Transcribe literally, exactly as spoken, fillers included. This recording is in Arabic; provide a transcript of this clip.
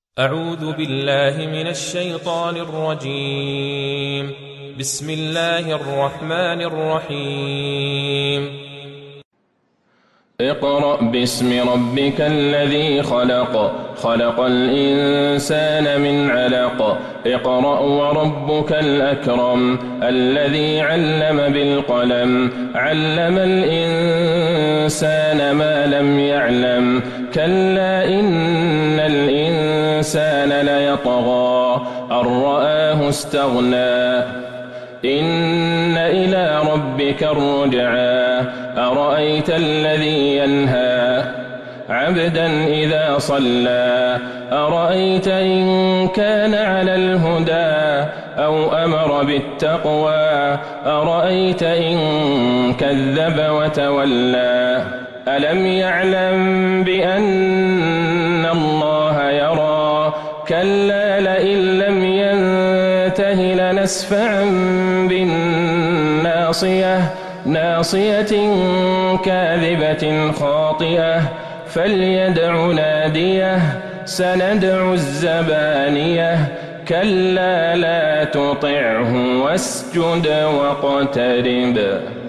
أعوذ بالله من الشيطان الرجيم. بسم الله الرحمن الرحيم. اقرأ باسم ربك الذي خلق خلق الإنسان من علق اقرأ وربك الأكرم الذي علم بالقلم علم الإنسان ما لم يعلم كلا إن الإنسان ليطغى أن رآه استغنى إن إلى ربك الرجعى أرأيت الذي ينهى عبدا إذا صلى أرأيت إن كان على الهدى أو أمر بالتقوى أرأيت إن كذب وتولى ألم يعلم بأن الله يرى كلا لئن لم ينته لنسفعا بالناصية ناصية كاذبة خاطئة فليدع ناديه سندع الزبانية كلا لا تطعه واسجد واقترب.